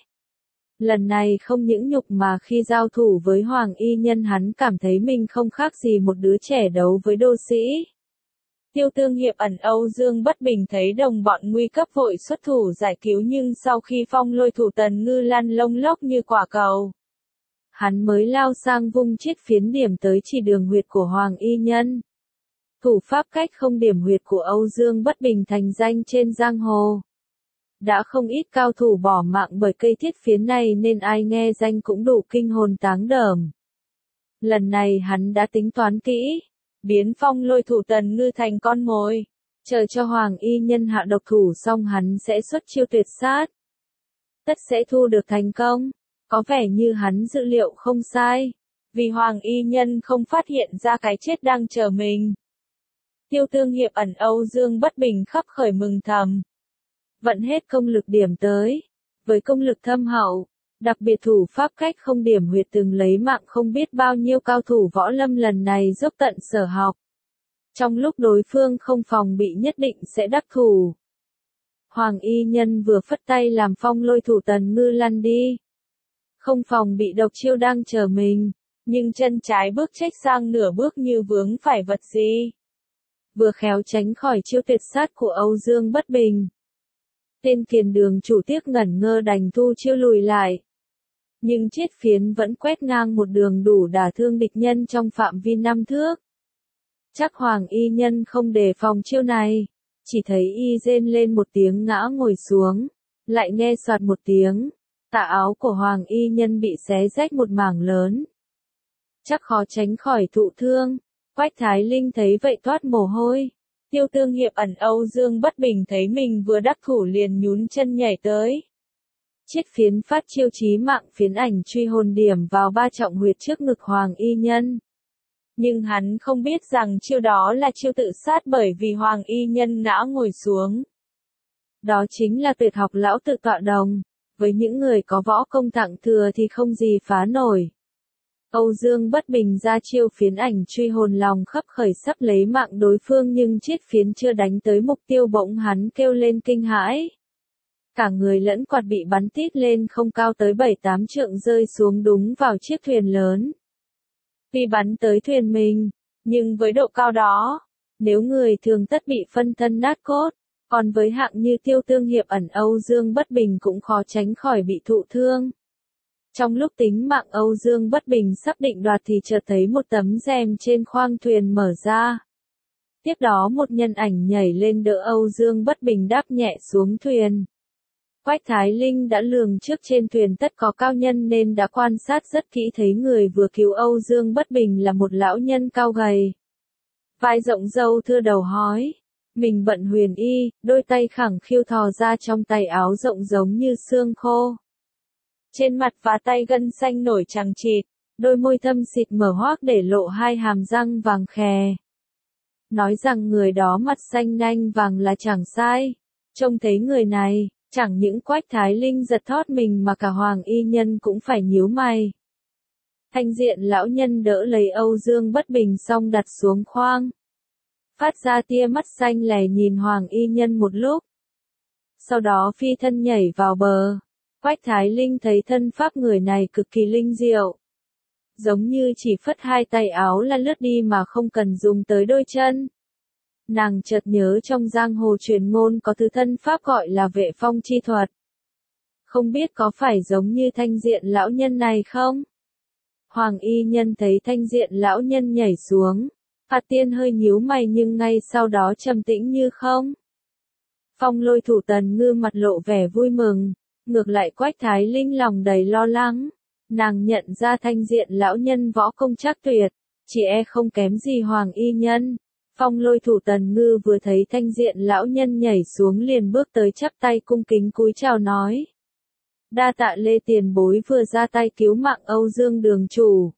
Lần này không những nhục mà khi giao thủ với Hoàng Y Nhân hắn cảm thấy mình không khác gì một đứa trẻ đấu với đô sĩ. Tiêu Tương Hiệp ẩn Âu Dương Bất Bình thấy đồng bọn nguy cấp vội xuất thủ giải cứu nhưng sau khi phong lôi thủ tần ngư lăn lông lốc như quả cầu. Hắn mới lao sang vung chiết phiến điểm tới chỉ đường huyệt của Hoàng Y Nhân. Thủ pháp cách không điểm huyệt của Âu Dương Bất Bình thành danh trên giang hồ. Đã không ít cao thủ bỏ mạng bởi cây thiết phiến này nên ai nghe danh cũng đủ kinh hồn táng đờm. Lần này hắn đã tính toán kỹ, biến phong lôi thủ tần ngư thành con mồi, chờ cho Hoàng Y Nhân hạ độc thủ xong hắn sẽ xuất chiêu tuyệt sát. Tất sẽ thu được thành công, có vẻ như hắn dự liệu không sai, vì Hoàng Y Nhân không phát hiện ra cái chết đang chờ mình. Tiêu Tương Hiệp ẩn Âu Dương Bất Bình khắp khởi mừng thầm. Vận hết công lực điểm tới, với công lực thâm hậu, đặc biệt thủ pháp cách không điểm huyệt từng lấy mạng không biết bao nhiêu cao thủ võ lâm lần này dốc tận sở học. Trong lúc đối phương không phòng bị nhất định sẽ đắc thủ. Hoàng Y Nhân vừa phất tay làm phong lôi thủ tần ngư lăn đi. Không phòng bị độc chiêu đang chờ mình, nhưng chân trái bước chếch sang nửa bước như vướng phải vật gì. Vừa khéo tránh khỏi chiêu tuyệt sát của Âu Dương Bất Bình. Tên kiền đường chủ tiếc ngẩn ngơ đành thu chiêu lùi lại. Nhưng chiết phiến vẫn quét ngang một đường đủ đả thương địch nhân trong phạm vi năm thước. Chắc Hoàng Y Nhân không đề phòng chiêu này, chỉ thấy y rên lên một tiếng ngã ngồi xuống, lại nghe soạt một tiếng, tà áo của Hoàng Y Nhân bị xé rách một mảng lớn. Chắc khó tránh khỏi thụ thương, Quách Thái Linh thấy vậy toát mồ hôi. Tiêu Tương Hiệp ẩn Âu Dương Bất Bình thấy mình vừa đắc thủ liền nhún chân nhảy tới. Chiết phiến phát chiêu chí mạng phiến ảnh truy hồn điểm vào ba trọng huyệt trước ngực Hoàng Y Nhân. Nhưng hắn không biết rằng chiêu đó là chiêu tự sát bởi vì Hoàng Y Nhân ngã ngồi xuống. Đó chính là tuyệt học lão tự tọa đồng, với những người có võ công thặng thừa thì không gì phá nổi. Âu Dương Bất Bình ra chiêu phiến ảnh truy hồn lòng khấp khởi sắp lấy mạng đối phương nhưng chiết phiến chưa đánh tới mục tiêu bỗng hắn kêu lên kinh hãi. Cả người lẫn quạt bị bắn tít lên không cao tới bảy tám trượng rơi xuống đúng vào chiếc thuyền lớn. Tuy bắn tới thuyền mình, nhưng với độ cao đó, nếu người thường tất bị phân thân nát cốt, còn với hạng như Tiêu Tương hiệp ẩn Âu Dương Bất Bình cũng khó tránh khỏi bị thụ thương. Trong lúc tính mạng Âu Dương Bất Bình sắp định đoạt thì chợt thấy một tấm rèm trên khoang thuyền mở ra. Tiếp đó một nhân ảnh nhảy lên đỡ Âu Dương Bất Bình đáp nhẹ xuống thuyền. Quách Thái Linh đã lường trước trên thuyền tất có cao nhân nên đã quan sát rất kỹ thấy người vừa cứu Âu Dương Bất Bình là một lão nhân cao gầy. Vai rộng râu thưa đầu hói. Mình bận huyền y, đôi tay khẳng khiu thò ra trong tay áo rộng giống như xương khô. Trên mặt và tay gân xanh nổi chằng chịt, đôi môi thâm xịt mở hoác để lộ hai hàm răng vàng khè. Nói rằng người đó mặt xanh nanh vàng là chẳng sai. Trông thấy người này, chẳng những Quách Thái Linh giật thót mình mà cả Hoàng Y Nhân cũng phải nhíu mày. Thanh diện lão nhân đỡ lấy Âu Dương Bất Bình xong đặt xuống khoang. Phát ra tia mắt xanh lè nhìn Hoàng Y Nhân một lúc. Sau đó phi thân nhảy vào bờ. Quách Thái Linh thấy thân pháp người này cực kỳ linh diệu. Giống như chỉ phất hai tay áo là lướt đi mà không cần dùng tới đôi chân. Nàng chợt nhớ trong giang hồ truyền ngôn có thứ thân pháp gọi là vệ phong chi thuật. Không biết có phải giống như thanh diện lão nhân này không? Hoàng Y Nhân thấy thanh diện lão nhân nhảy xuống. Phạt Tiên hơi nhíu mày nhưng ngay sau đó trầm tĩnh như không. Phong Lôi Thủ Tần Ngư mặt lộ vẻ vui mừng, ngược lại Quách Thái Linh lòng đầy lo lắng. Nàng nhận ra thanh diện lão nhân võ công trác tuyệt, chỉ e không kém gì Hoàng Y Nhân. Phong Lôi Thủ Tần Ngư vừa thấy thanh diện lão nhân nhảy xuống liền bước tới chắp tay cung kính cúi chào nói. Đa tạ Lê tiền bối vừa ra tay cứu mạng Âu Dương đường chủ.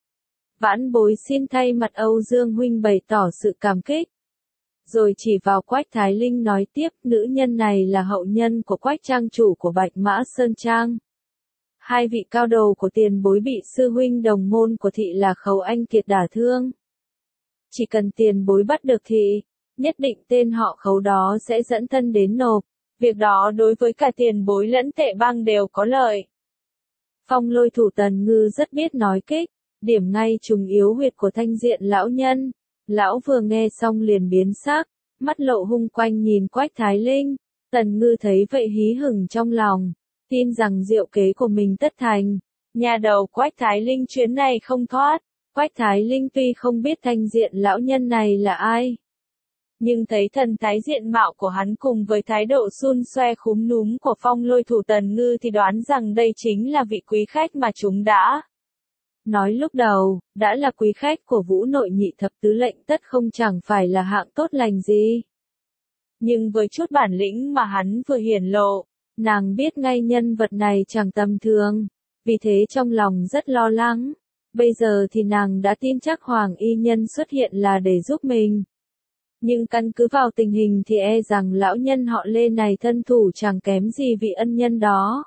Vãn bối xin thay mặt Âu Dương huynh bày tỏ sự cảm kích. Rồi chỉ vào Quách Thái Linh nói tiếp, nữ nhân này là hậu nhân của Quách trang chủ của Bạch Mã Sơn Trang. Hai vị cao đầu của tiền bối bị sư huynh đồng môn của thị là Khấu Anh Kiệt đả thương. Chỉ cần tiền bối bắt được thị, nhất định tên họ Khấu đó sẽ dẫn thân đến nộp. Việc đó đối với cả tiền bối lẫn Tệ Bang đều có lợi. Phong Lôi Thủ Tần Ngư rất biết nói kích, điểm ngay trùng yếu huyệt của thanh diện lão nhân. Lão vừa nghe xong liền biến sắc, mắt lộ hung quanh nhìn Quách Thái Linh. Tần Ngư thấy vậy hí hửng trong lòng, tin rằng diệu kế của mình tất thành. Nhà đầu Quách Thái Linh chuyến này không thoát. Quách Thái Linh tuy không biết thanh diện lão nhân này là ai, nhưng thấy thần thái diện mạo của hắn cùng với thái độ xun xoe khúm núm của Phong Lôi Thủ Tần Ngư thì đoán rằng đây chính là vị quý khách mà chúng đã nói lúc đầu, đã là quý khách của Vũ Nội Nhị Thập Tứ Lệnh tất không chẳng phải là hạng tốt lành gì. Nhưng với chút bản lĩnh mà hắn vừa hiển lộ, nàng biết ngay nhân vật này chẳng tầm thường, vì thế trong lòng rất lo lắng. Bây giờ thì nàng đã tin chắc Hoàng Y Nhân xuất hiện là để giúp mình. Nhưng căn cứ vào tình hình thì e rằng lão nhân họ Lê này thân thủ chẳng kém gì vị ân nhân đó.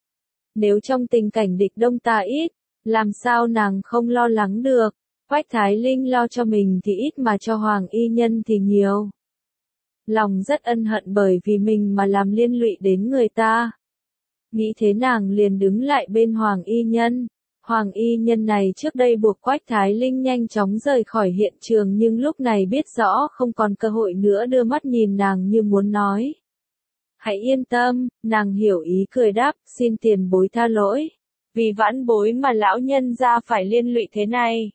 Nếu trong tình cảnh địch đông ta ít, làm sao nàng không lo lắng được. Quách Thái Linh lo cho mình thì ít mà cho Hoàng Y Nhân thì nhiều. Lòng rất ân hận bởi vì mình mà làm liên lụy đến người ta. Nghĩ thế nàng liền đứng lại bên Hoàng Y Nhân. Hoàng Y Nhân này trước đây buộc Quách Thái Linh nhanh chóng rời khỏi hiện trường nhưng lúc này biết rõ không còn cơ hội nữa đưa mắt nhìn nàng như muốn nói. Hãy yên tâm, nàng hiểu ý cười đáp, xin tiền bối tha lỗi. Vì vãn bối mà lão nhân ra phải liên lụy thế này.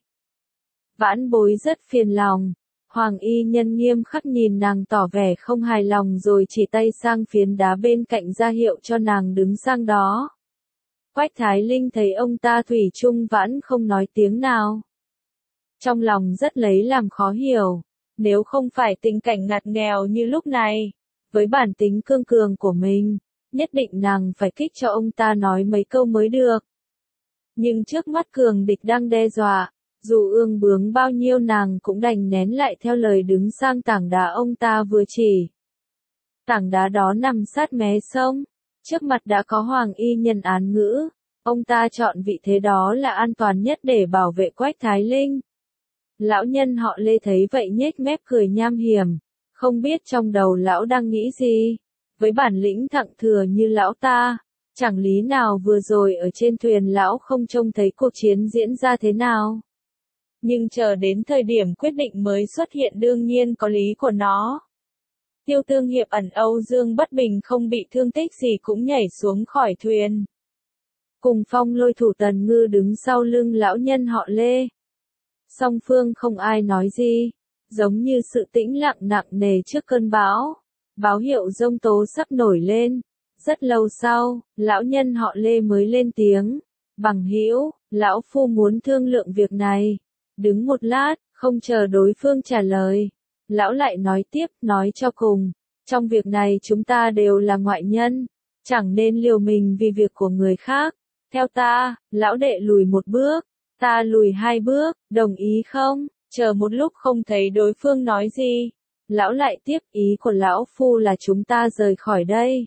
Vãn bối rất phiền lòng. Hoàng Y Nhân nghiêm khắc nhìn nàng tỏ vẻ không hài lòng rồi chỉ tay sang phiến đá bên cạnh ra hiệu cho nàng đứng sang đó. Quách Thái Linh thấy ông ta thủy chung vẫn không nói tiếng nào. Trong lòng rất lấy làm khó hiểu, nếu không phải tình cảnh ngặt nghèo như lúc này, với bản tính cương cường của mình, nhất định nàng phải kích cho ông ta nói mấy câu mới được. Nhưng trước mắt cường địch đang đe dọa, dù ương bướng bao nhiêu nàng cũng đành nén lại theo lời đứng sang tảng đá ông ta vừa chỉ. Tảng đá đó nằm sát mé sông, trước mặt đã có Hoàng Y Nhân án ngữ, ông ta chọn vị thế đó là an toàn nhất để bảo vệ Quách Thái Linh. Lão nhân họ Lê thấy vậy nhếch mép cười nham hiểm, không biết trong đầu lão đang nghĩ gì. Với bản lĩnh thặng thừa như lão ta, chẳng lý nào vừa rồi ở trên thuyền lão không trông thấy cuộc chiến diễn ra thế nào. Nhưng chờ đến thời điểm quyết định mới xuất hiện đương nhiên có lý của nó. Tiêu Tương Hiệp ẩn Âu Dương bất bình không bị thương tích gì cũng nhảy xuống khỏi thuyền. Cùng Phong Lôi thủ Tần Ngư đứng sau lưng lão nhân họ Lê. Song phương không ai nói gì, giống như sự tĩnh lặng nặng nề trước cơn bão. Báo hiệu giông tố sắp nổi lên. Rất lâu sau, lão nhân họ Lê mới lên tiếng. Bằng hữu, lão phu muốn thương lượng việc này. Đứng một lát, không chờ đối phương trả lời. Lão lại nói tiếp, nói cho cùng. Trong việc này chúng ta đều là ngoại nhân. Chẳng nên liều mình vì việc của người khác. Theo ta, lão đệ lùi một bước. Ta lùi hai bước, đồng ý không? Chờ một lúc không thấy đối phương nói gì. Lão lại tiếp, ý của lão phu là chúng ta rời khỏi đây.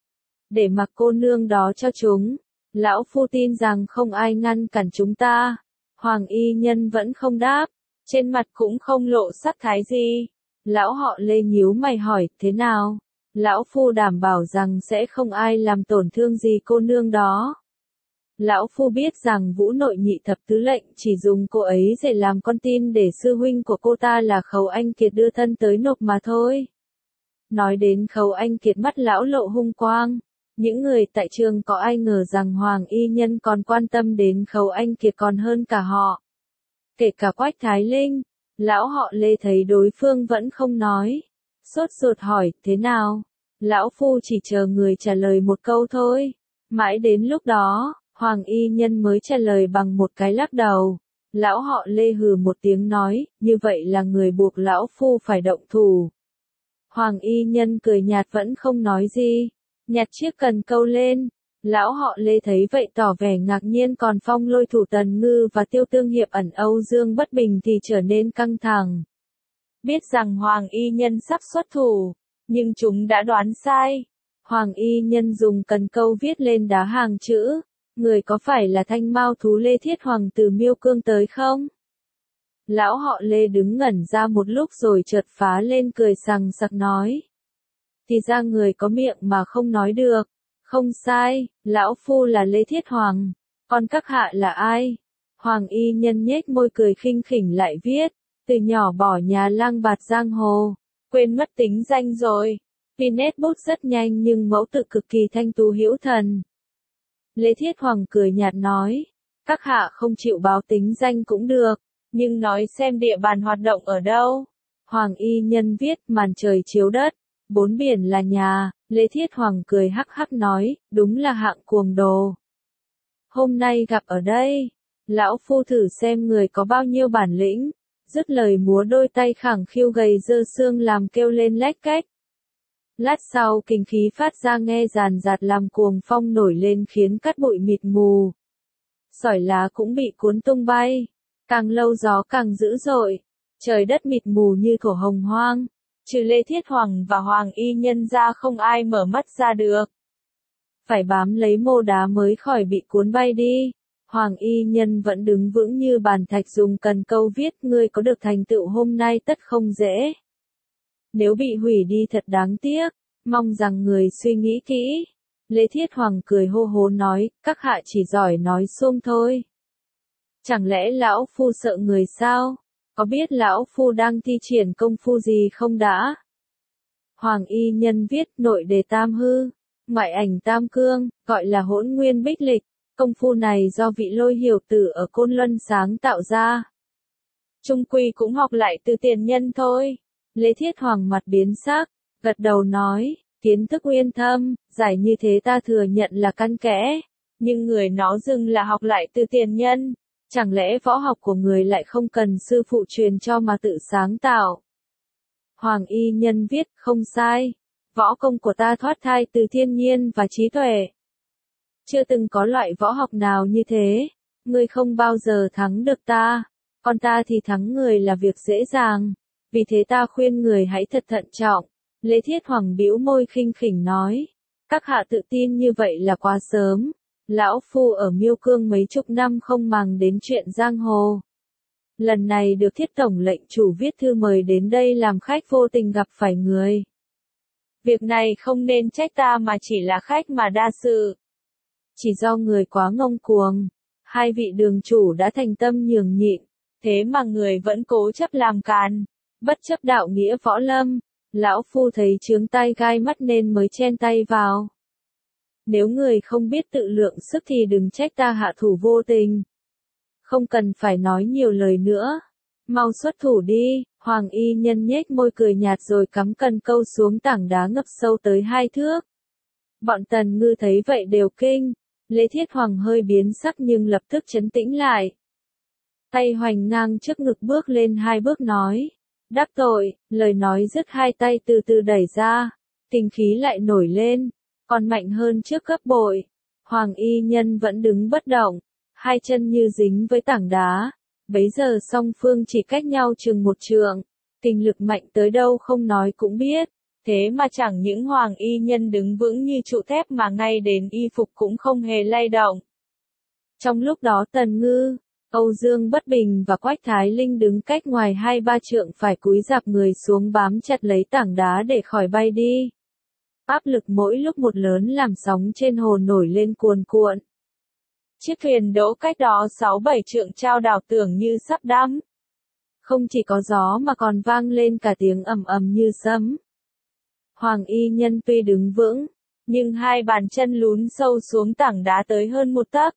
Để mặc cô nương đó cho chúng. Lão phu tin rằng không ai ngăn cản chúng ta. Hoàng Y Nhân vẫn không đáp. Trên mặt cũng không lộ sắc thái gì. Lão họ Lê nhíu mày hỏi, thế nào? Lão phu đảm bảo rằng sẽ không ai làm tổn thương gì cô nương đó. Lão phu biết rằng Vũ Nội Nhị thập tứ lệnh chỉ dùng cô ấy để làm con tin để sư huynh của cô ta là Khấu Anh Kiệt đưa thân tới nộp mà thôi. Nói đến Khấu Anh Kiệt mắt lão lộ hung quang. Những người tại trường có ai ngờ rằng Hoàng Y Nhân còn quan tâm đến Khấu Anh Kiệt còn hơn cả họ. Kể cả Quách Thái Linh, lão họ Lê thấy đối phương vẫn không nói. Sốt ruột hỏi, thế nào? Lão phu chỉ chờ người trả lời một câu thôi. Mãi đến lúc đó, Hoàng Y Nhân mới trả lời bằng một cái lắc đầu. Lão họ Lê hừ một tiếng nói, như vậy là người buộc lão phu phải động thủ. Hoàng Y Nhân cười nhạt vẫn không nói gì. Nhặt chiếc cần câu lên. Lão họ Lê thấy vậy tỏ vẻ ngạc nhiên, còn Phong Lôi thủ Tần Ngư và Tiêu Tương Hiệp ẩn Âu Dương bất bình thì trở nên căng thẳng. Biết rằng Hoàng Y Nhân sắp xuất thủ, nhưng chúng đã đoán sai. Hoàng Y Nhân dùng cần câu viết lên đá hàng chữ. Người có phải là thanh mao thú Lê Thiết Hoàng từ Miêu Cương tới không? Lão họ Lê đứng ngẩn ra một lúc rồi chợt phá lên cười sằng sặc nói. Thì ra người có miệng mà không nói được. Không sai, lão phu là Lê Thiết Hoàng. Còn các hạ là ai? Hoàng Y Nhân nhếch môi cười khinh khỉnh lại viết. Từ nhỏ bỏ nhà lang bạt giang hồ. Quên mất tính danh rồi. Vì nét bút rất nhanh nhưng mẫu tự cực kỳ thanh tú hữu thần. Lê Thiết Hoàng cười nhạt nói. Các hạ không chịu báo tính danh cũng được. Nhưng nói xem địa bàn hoạt động ở đâu. Hoàng Y Nhân viết, màn trời chiếu đất. Bốn biển là nhà. Lê Thiết Hoàng cười hắc hắc nói, đúng là hạng cuồng đồ. Hôm nay gặp ở đây, lão phu thử xem người có bao nhiêu bản lĩnh. Dứt lời múa đôi tay khẳng khiu gầy dơ xương làm kêu lên lách cách. Lát sau kinh khí phát ra nghe ràn rạt làm cuồng phong nổi lên khiến cát bụi mịt mù. Sỏi lá cũng bị cuốn tung bay. Càng lâu gió càng dữ dội. Trời đất mịt mù như thổ hồng hoang. Trừ Lê Thiết Hoàng và Hoàng Y Nhân ra không ai mở mắt ra được. Phải bám lấy mô đá mới khỏi bị cuốn bay đi. Hoàng Y Nhân vẫn đứng vững như bàn thạch dùng cần câu viết, ngươi có được thành tựu hôm nay tất không dễ. Nếu bị hủy đi thật đáng tiếc, mong rằng người suy nghĩ kỹ. Lê Thiết Hoàng cười hô hố nói, các hạ chỉ giỏi nói xuông thôi. Chẳng lẽ lão phu sợ người sao? Có biết lão phu đang thi triển công phu gì không đã? Hoàng Y Nhân viết, nội đề tam hư, ngoại ảnh tam cương, gọi là hỗn nguyên bích lịch. Công phu này do vị Lôi Hiểu Tử ở Côn Luân sáng tạo ra. Trung quy cũng học lại từ tiền nhân thôi. Lê Thiết Hoàng mặt biến sắc, gật đầu nói, kiến thức uyên thâm, giải như thế ta thừa nhận là căn kẽ. Nhưng người nó dừng là học lại từ tiền nhân. Chẳng lẽ võ học của người lại không cần sư phụ truyền cho mà tự sáng tạo? Hoàng Y Nhân viết, không sai. Võ công của ta thoát thai từ thiên nhiên và trí tuệ. Chưa từng có loại võ học nào như thế. Ngươi không bao giờ thắng được ta. Còn ta thì thắng người là việc dễ dàng. Vì thế ta khuyên người hãy thật thận trọng. Lê Thiết Hoàng bĩu môi khinh khỉnh nói. Các hạ tự tin như vậy là quá sớm. Lão Phu ở Miêu Cương mấy chục năm không màng đến chuyện giang hồ. Lần này được Thiết Tổng lệnh chủ viết thư mời đến đây làm khách vô tình gặp phải người. Việc này không nên trách ta mà chỉ là khách mà đa sự. Chỉ do người quá ngông cuồng. Hai vị đường chủ đã thành tâm nhường nhịn. Thế mà người vẫn cố chấp làm càn. Bất chấp đạo nghĩa võ lâm. Lão Phu thấy chướng tai gai mắt nên mới chen tay vào. Nếu người không biết tự lượng sức thì đừng trách ta hạ thủ vô tình. Không cần phải nói nhiều lời nữa. Mau xuất thủ đi. Hoàng y nhân nhếch môi cười nhạt rồi cắm cần câu xuống tảng đá ngập sâu tới hai thước. Bọn Tần Ngư thấy vậy đều kinh. Lê Thiết Hoàng hơi biến sắc nhưng lập tức trấn tĩnh lại. Tay hoành ngang trước ngực bước lên hai bước nói. Đắc tội, lời nói dứt hai tay từ từ đẩy ra. Tình khí lại nổi lên, còn mạnh hơn trước gấp bội. Hoàng y nhân vẫn đứng bất động, hai chân như dính với tảng đá. Bấy giờ song phương chỉ cách nhau chừng một trượng. Tình lực mạnh tới đâu không nói cũng biết. Thế mà chẳng những hoàng y nhân đứng vững như trụ thép mà ngay đến y phục cũng không hề lay động. Trong lúc đó Tần Ngư, Âu Dương Bất Bình và Quách Thái Linh đứng cách ngoài hai ba trượng phải cúi rạp người xuống bám chặt lấy tảng đá để khỏi bay đi. Áp lực mỗi lúc một lớn làm sóng trên hồ nổi lên cuồn cuộn. Chiếc thuyền đỗ cách đó sáu bảy trượng trao đảo tưởng như sắp đắm. Không chỉ có gió mà còn vang lên cả tiếng ầm ầm như sấm. Hoàng y nhân tuy đứng vững, nhưng hai bàn chân lún sâu xuống tảng đá tới hơn một tấc.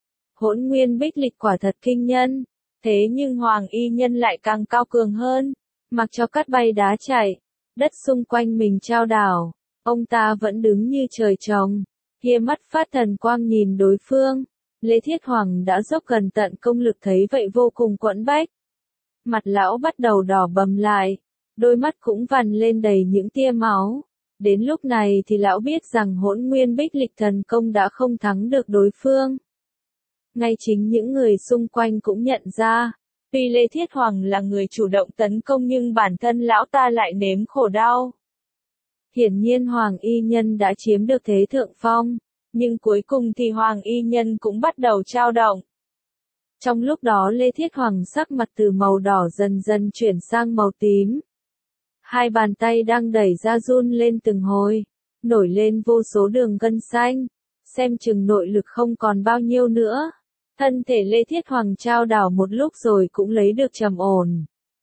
Hỗn nguyên bích lịch quả thật kinh nhân, thế nhưng Hoàng y nhân lại càng cao cường hơn, mặc cho cát bay đá chảy, đất xung quanh mình trao đảo, ông ta vẫn đứng như trời trồng, kia mắt phát thần quang nhìn đối phương. Lê Thiết Hoàng đã dốc gần tận công lực thấy vậy vô cùng quẫn bách. Mặt lão bắt đầu đỏ bầm lại, đôi mắt cũng vằn lên đầy những tia máu. Đến lúc này thì lão biết rằng hỗn nguyên bích lịch thần công đã không thắng được đối phương. Ngay chính những người xung quanh cũng nhận ra, tuy Lê Thiết Hoàng là người chủ động tấn công nhưng bản thân lão ta lại nếm khổ đau. Hiển nhiên Hoàng y nhân đã chiếm được thế thượng phong, nhưng cuối cùng thì Hoàng y nhân cũng bắt đầu trao động. Trong lúc đó Lê Thiết Hoàng sắc mặt từ màu đỏ dần dần chuyển sang màu tím. Hai bàn tay đang đẩy ra run lên từng hồi, nổi lên vô số đường gân xanh, xem chừng nội lực không còn bao nhiêu nữa. Thân thể Lê Thiết Hoàng trao đảo một lúc rồi cũng lấy được trầm ổn.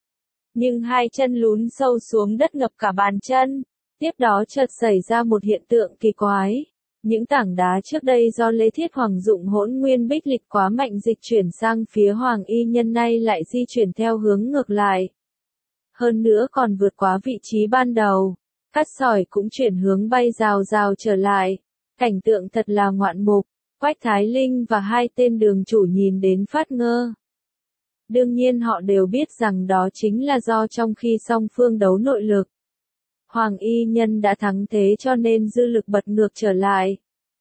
Nhưng hai chân lún sâu xuống đất ngập cả bàn chân, tiếp đó chợt xảy ra một hiện tượng kỳ quái. Những tảng đá trước đây do Lê Thiết Hoàng dụng hỗn nguyên bích lịch quá mạnh dịch chuyển sang phía Hoàng y nhân nay lại di chuyển theo hướng ngược lại. Hơn nữa còn vượt quá vị trí ban đầu, cát sỏi cũng chuyển hướng bay rào rào trở lại. Cảnh tượng thật là ngoạn mục, Quách Thái Linh và hai tên đường chủ nhìn đến phát ngơ. Đương nhiên họ đều biết rằng đó chính là do trong khi song phương đấu nội lực, Hoàng y nhân đã thắng thế cho nên dư lực bật ngược trở lại.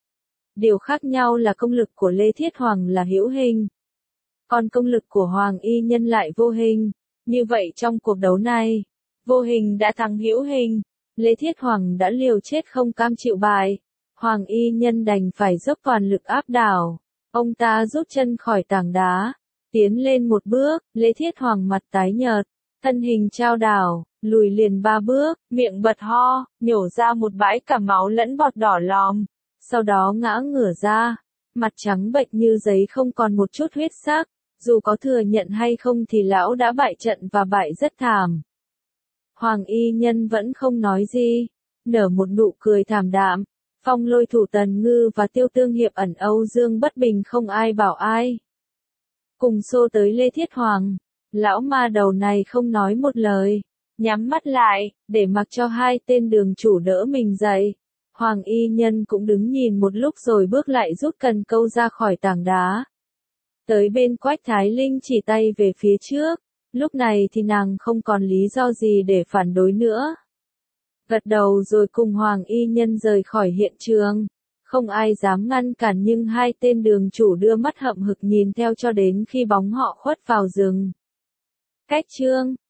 Điều khác nhau là công lực của Lê Thiết Hoàng là hữu hình, còn công lực của Hoàng y nhân lại vô hình. Như vậy trong cuộc đấu này, vô hình đã thắng hữu hình, Lê Thiết Hoàng đã liều chết không cam chịu bại. Hoàng y nhân đành phải dốc toàn lực áp đảo. Ông ta rút chân khỏi tảng đá, tiến lên một bước, Lê Thiết Hoàng mặt tái nhợt, thân hình trao đảo, lùi liền ba bước, miệng bật ho, nhổ ra một bãi cả máu lẫn bọt đỏ lòm. Sau đó ngã ngửa ra, mặt trắng bệch như giấy không còn một chút huyết sắc. Dù có thừa nhận hay không thì lão đã bại trận và bại rất thảm. Hoàng y nhân vẫn không nói gì, nở một nụ cười thảm đạm. Phong Lôi thủ Tần Ngư và Tiêu Tương Hiệp ẩn Âu Dương Bất Bình không ai bảo ai. Cùng xô tới Lê Thiết Hoàng, lão ma đầu này không nói một lời, nhắm mắt lại, để mặc cho hai tên đường chủ đỡ mình dậy. Hoàng y nhân cũng đứng nhìn một lúc rồi bước lại rút cần câu ra khỏi tảng đá. Tới bên Quách Thái Linh chỉ tay về phía trước, lúc này thì nàng không còn lý do gì để phản đối nữa. Gật đầu rồi cùng Hoàng y nhân rời khỏi hiện trường, không ai dám ngăn cản nhưng hai tên đường chủ đưa mắt hậm hực nhìn theo cho đến khi bóng họ khuất vào rừng. Cách chương